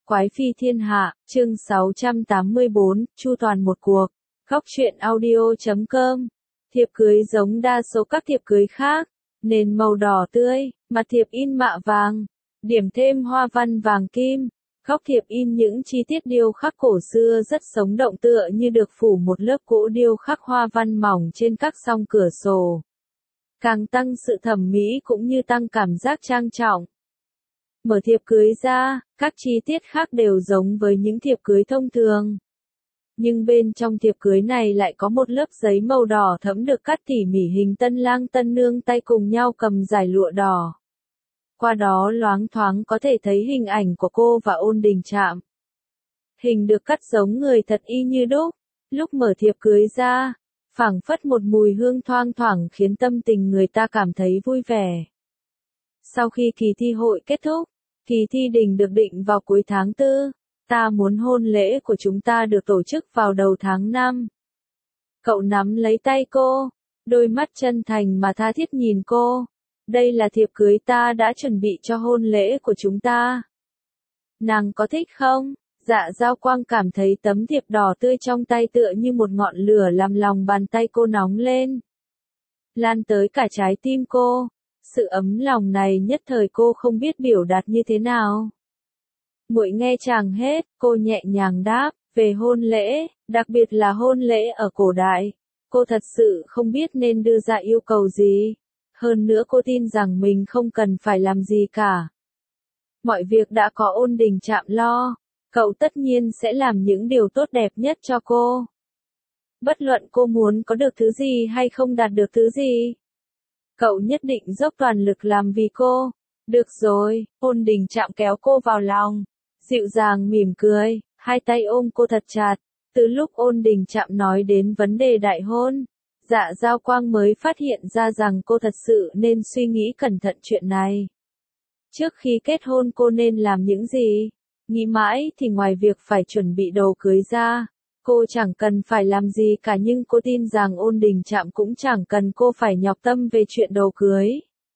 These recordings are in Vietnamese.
Quái phi thiên hạ, chương 684, chu toàn một cuộc. Góc truyện audio.com. Thiệp cưới giống đa số các thiệp cưới khác, nền màu đỏ tươi, mặt thiệp in mạ vàng, điểm thêm hoa văn vàng kim. Góc thiệp in những chi tiết điêu khắc cổ xưa rất sống động tựa như được phủ một lớp gỗ điêu khắc hoa văn mỏng trên các song cửa sổ. Càng tăng sự thẩm mỹ cũng như tăng cảm giác trang trọng. Mở thiệp cưới ra, các chi tiết khác đều giống với những thiệp cưới thông thường. Nhưng bên trong thiệp cưới này lại có một lớp giấy màu đỏ thẫm được cắt tỉ mỉ hình tân lang tân nương tay cùng nhau cầm dải lụa đỏ. Qua đó loáng thoáng có thể thấy hình ảnh của cô và Ôn Đình Trạm. Hình được cắt giống người thật y như đúc. Lúc mở thiệp cưới ra, phảng phất một mùi hương thoang thoảng khiến tâm tình người ta cảm thấy vui vẻ. Sau khi kỳ thi hội kết thúc, kỳ thi đình được định vào cuối tháng 4, ta muốn hôn lễ của chúng ta được tổ chức vào đầu tháng 5. Cậu nắm lấy tay cô, đôi mắt chân thành mà tha thiết nhìn cô. Đây là thiệp cưới ta đã chuẩn bị cho hôn lễ của chúng ta. Nàng có thích không? Dạ Giao Quang cảm thấy tấm thiệp đỏ tươi trong tay tựa như một ngọn lửa làm lòng bàn tay cô nóng lên. Lan tới cả trái tim cô. Sự ấm lòng này nhất thời cô không biết biểu đạt như thế nào. Muội nghe chàng hết, cô nhẹ nhàng đáp, về hôn lễ, đặc biệt là hôn lễ ở cổ đại. Cô thật sự không biết nên đưa ra yêu cầu gì. Hơn nữa cô tin rằng mình không cần phải làm gì cả. Mọi việc đã có Ôn Đình Trạm lo, cậu tất nhiên sẽ làm những điều tốt đẹp nhất cho cô. Bất luận cô muốn có được thứ gì hay không đạt được thứ gì, cậu nhất định dốc toàn lực làm vì cô. Được rồi, Ôn Đình Trạm kéo cô vào lòng, dịu dàng mỉm cười, hai tay ôm cô thật chặt. Từ lúc Ôn Đình Trạm nói đến vấn đề đại hôn, Dạ Giao Quang mới phát hiện ra rằng cô thật sự nên suy nghĩ cẩn thận chuyện này. Trước khi kết hôn cô nên làm những gì? Nghĩ mãi thì ngoài việc phải chuẩn bị đồ cưới ra, cô chẳng cần phải làm gì cả, nhưng cô tin rằng Ôn Đình Trạm cũng chẳng cần cô phải nhọc tâm về chuyện đồ cưới.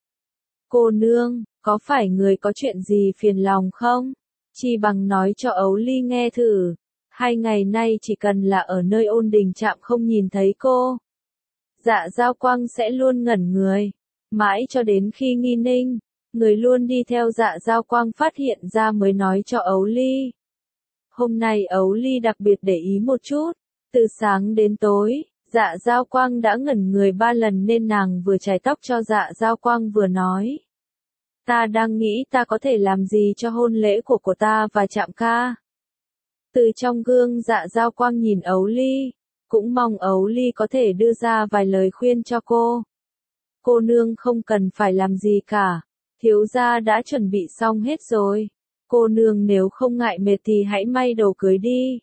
Cô nương, có phải người có chuyện gì phiền lòng không? Chi bằng nói cho Ấu Ly nghe thử. 2 ngày nay chỉ cần là ở nơi Ôn Đình Trạm không nhìn thấy cô, Dạ Giao Quang sẽ luôn ngẩn người. Mãi cho đến khi Nghi Ninh, người luôn đi theo Dạ Giao Quang, phát hiện ra mới nói cho Ấu Ly. Hôm nay Ấu Ly đặc biệt để ý một chút. Từ sáng đến tối, Dạ Giao Quang đã ngẩn người 3 lần nên nàng vừa chải tóc cho Dạ Giao Quang vừa nói. Ta đang nghĩ ta có thể làm gì cho hôn lễ của ta và Trạm ca. Từ trong gương Dạ Giao Quang nhìn Ấu Ly, cũng mong Ấu Ly có thể đưa ra vài lời khuyên cho cô. Cô nương không cần phải làm gì cả, thiếu gia đã chuẩn bị xong hết rồi. Cô nương nếu không ngại mệt thì hãy may đồ cưới đi.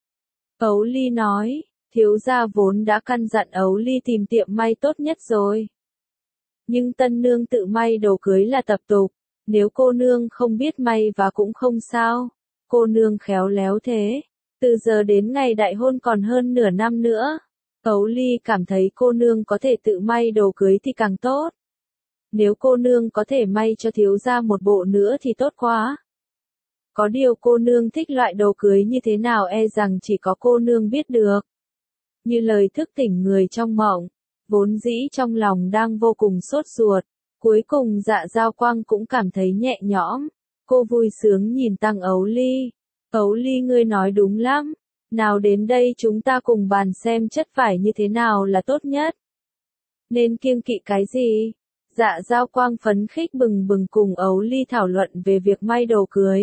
Ấu Ly nói, thiếu gia vốn đã căn dặn Ấu Ly tìm tiệm may tốt nhất rồi. Nhưng tân nương tự may đồ cưới là tập tục, nếu cô nương không biết may và cũng không sao. Cô nương khéo léo thế. Từ giờ đến ngày đại hôn còn hơn nửa năm nữa. Ấu Ly cảm thấy cô nương có thể tự may đồ cưới thì càng tốt. Nếu cô nương có thể may cho thiếu gia một bộ nữa thì tốt quá. Có điều cô nương thích loại đồ cưới như thế nào e rằng chỉ có cô nương biết được. Như lời thức tỉnh người trong mộng, vốn dĩ trong lòng đang vô cùng sốt ruột. Cuối cùng Dạ Giao Quang cũng cảm thấy nhẹ nhõm. Cô vui sướng nhìn Tăng Ấu Ly. Ấu Ly, ngươi nói đúng lắm. Nào đến đây chúng ta cùng bàn xem chất vải như thế nào là tốt nhất. Nên kiêng kỵ cái gì? Dạ Giao Quang phấn khích bừng bừng cùng Ấu Ly thảo luận về việc may đồ cưới.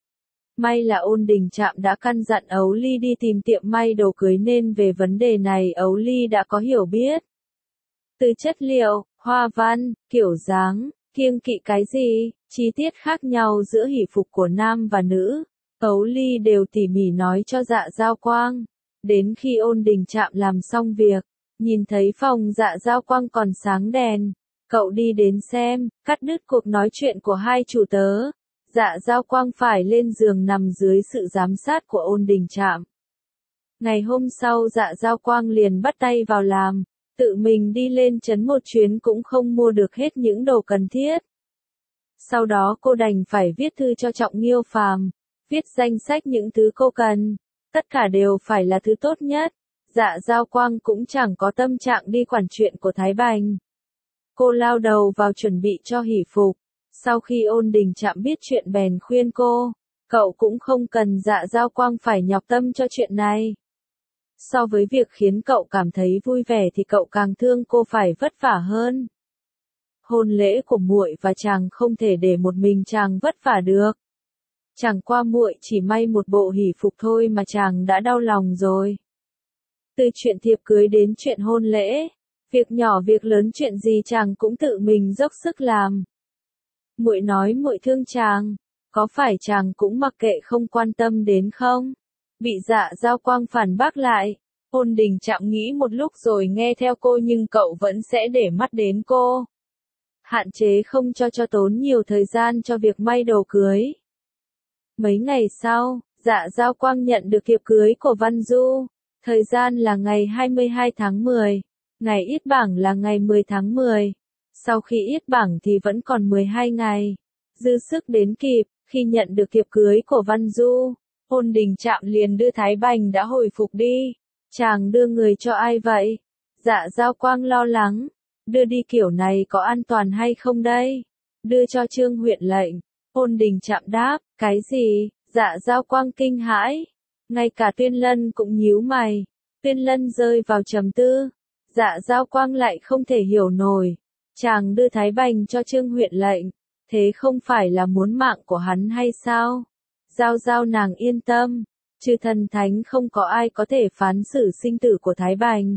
May là Ôn Đình Trạm đã căn dặn Ấu Ly đi tìm tiệm may đồ cưới nên về vấn đề này Ấu Ly đã có hiểu biết. Từ chất liệu, hoa văn, kiểu dáng, kiêng kỵ cái gì, chi tiết khác nhau giữa hỷ phục của nam và nữ, Ấu Ly đều tỉ mỉ nói cho Dạ Giao Quang. Đến khi Ôn Đình Trạm làm xong việc, nhìn thấy phòng Dạ Giao Quang còn sáng đèn, cậu đi đến xem, cắt đứt cuộc nói chuyện của hai chủ tớ. Dạ Giao Quang phải lên giường nằm dưới sự giám sát của Ôn Đình Trạm. Ngày hôm sau Dạ Giao Quang liền bắt tay vào làm, tự mình đi lên trấn một chuyến cũng không mua được hết những đồ cần thiết. Sau đó cô đành phải viết thư cho Trọng Nghiêu Phàm, viết danh sách những thứ cô cần, tất cả đều phải là thứ tốt nhất. Dạ Giao Quang cũng chẳng có tâm trạng đi quản chuyện của Thái Bành. Cô lao đầu vào chuẩn bị cho hỷ phục. Sau khi Ôn Đình Trạm biết chuyện bèn khuyên cô, cậu cũng không cần Dạ Giao Quang phải nhọc tâm cho chuyện này. So với việc khiến cậu cảm thấy vui vẻ thì cậu càng thương cô phải vất vả hơn. Hôn lễ của muội và chàng không thể để một mình chàng vất vả được. Chẳng qua muội chỉ may một bộ hỷ phục thôi mà chàng đã đau lòng rồi. Từ chuyện thiệp cưới đến chuyện hôn lễ, việc nhỏ việc lớn chuyện gì chàng cũng tự mình dốc sức làm. Muội nói muội thương chàng, có phải chàng cũng mặc kệ không quan tâm đến không? Bị Dạ Giao Quang phản bác lại. Ôn Đình Trạm nghĩ một lúc rồi nghe theo cô nhưng cậu vẫn sẽ để mắt đến cô. Hạn chế không cho tốn nhiều thời gian cho việc may đồ cưới. Mấy ngày sau, Dạ Giao Quang nhận được thiệp cưới của Văn Du. Thời gian là ngày 22 tháng 10, ngày yết bảng là ngày 10 tháng 10. Sau khi yết bảng thì vẫn còn 12 ngày. Dư sức đến kịp, khi nhận được thiệp cưới của Văn Du, Ôn Đình Trạm liền đưa Thái Bành đã hồi phục đi. Chàng đưa người cho ai vậy? Dạ Giao Quang lo lắng. Đưa đi kiểu này có an toàn hay không đây? Đưa cho Trương huyện lệnh. Ôn Đình Trạm đáp, cái gì? Dạ Giao Quang kinh hãi. Ngay cả Tuyên Lân cũng nhíu mày. Tuyên Lân rơi vào trầm tư. Dạ Giao Quang lại không thể hiểu nổi. Chàng đưa Thái Bành cho Trương huyện lệnh. Thế không phải là muốn mạng của hắn hay sao? Giao Giao nàng yên tâm. Trừ thần thánh không có ai có thể phán xử sinh tử của Thái Bành.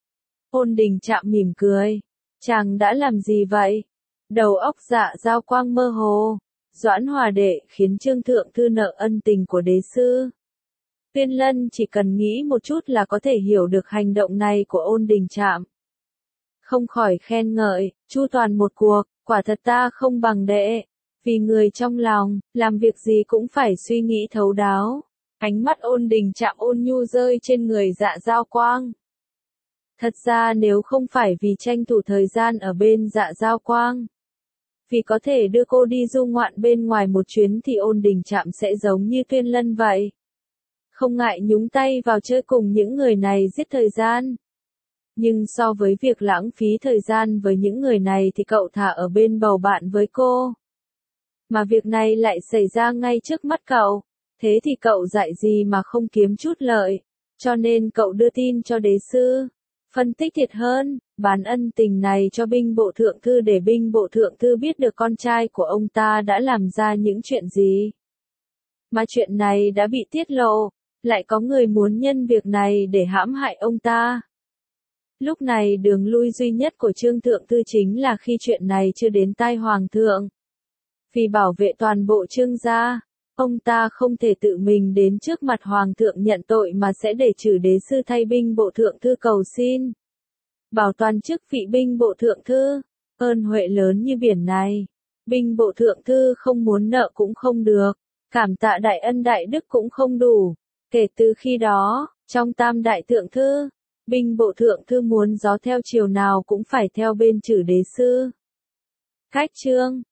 Ôn Đình Trạm mỉm cười. Chàng đã làm gì vậy? Đầu óc Dạ Giao Quang mơ hồ. Doãn Hòa Đệ khiến Trương Thượng Thư nợ ân tình của đế sư. Tuyên Lân chỉ cần nghĩ một chút là có thể hiểu được hành động này của Ôn Đình Trạm. Không khỏi khen ngợi, chu toàn một cuộc, quả thật ta không bằng đệ. Vì người trong lòng, làm việc gì cũng phải suy nghĩ thấu đáo. Ánh mắt Ôn Đình Trạm ôn nhu rơi trên người Dạ Giao Quang. Thật ra nếu không phải vì tranh thủ thời gian ở bên Dạ Giao Quang, vì có thể đưa cô đi du ngoạn bên ngoài một chuyến thì Ôn Đình Trạm sẽ giống như Tuyên Lân vậy. Không ngại nhúng tay vào chơi cùng những người này giết thời gian. Nhưng so với việc lãng phí thời gian với những người này thì cậu thà ở bên bầu bạn với cô. Mà việc này lại xảy ra ngay trước mắt cậu. Thế thì cậu dạy gì mà không kiếm chút lợi. Cho nên cậu đưa tin cho đế sư. Phân tích thiệt hơn, bán ân tình này cho binh bộ thượng thư để binh bộ thượng thư biết được con trai của ông ta đã làm ra những chuyện gì. Mà chuyện này đã bị tiết lộ, lại có người muốn nhân việc này để hãm hại ông ta. Lúc này đường lui duy nhất của Trương Thượng Thư chính là khi chuyện này chưa đến tai Hoàng thượng. Vì bảo vệ toàn bộ Trương gia, ông ta không thể tự mình đến trước mặt Hoàng thượng nhận tội mà sẽ để trừ đế sư thay binh bộ thượng thư cầu xin. Bảo toàn chức vị binh bộ thượng thư, ơn huệ lớn như biển này. Binh bộ thượng thư không muốn nợ cũng không được, cảm tạ đại ân đại đức cũng không đủ. Kể từ khi đó, trong tam đại thượng thư, binh bộ thượng thư muốn gió theo chiều nào cũng phải theo bên trừ đế sư. Cách chương